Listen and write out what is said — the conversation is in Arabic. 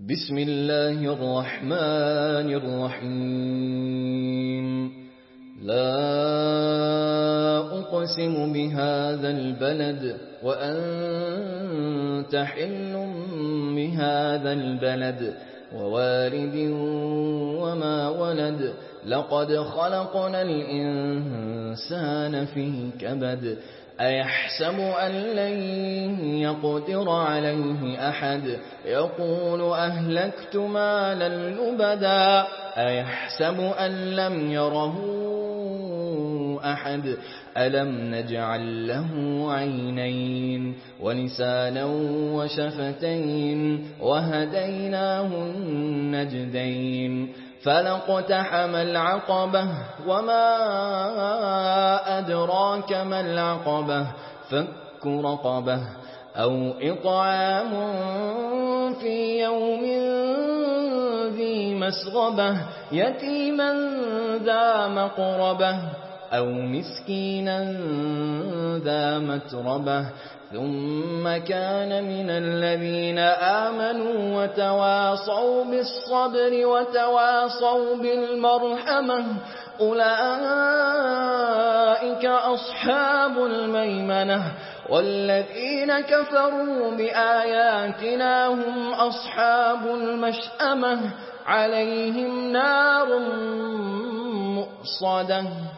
بسم الله الرحمن الرحيم لا أقسم بهذا البلد وأنت حل بهذا البلد ووالد وما ولد لقد خلقنا الإنسان في كبد أيحسب أن لن يقدر عليه أحد يقول أهلكت مالا لبدا أيحسب أن لم يره أحد ألم نجعل له عينين ولسانا وشفتين وهديناه النجدين فلاقتحم العقبة وما أدراك ما العقبة فك رقبة أو إطعام في يوم ذي مسغبة يتيما ذا مقربة أو مسكينا ذا متربة ثم كان من الذين آمنوا وتواصوا بالصبر وتواصوا بالمرحمة أولئك أصحاب الميمنة والذين كفروا بآياتنا هم أصحاب المشأمة عليهم نار مؤصدة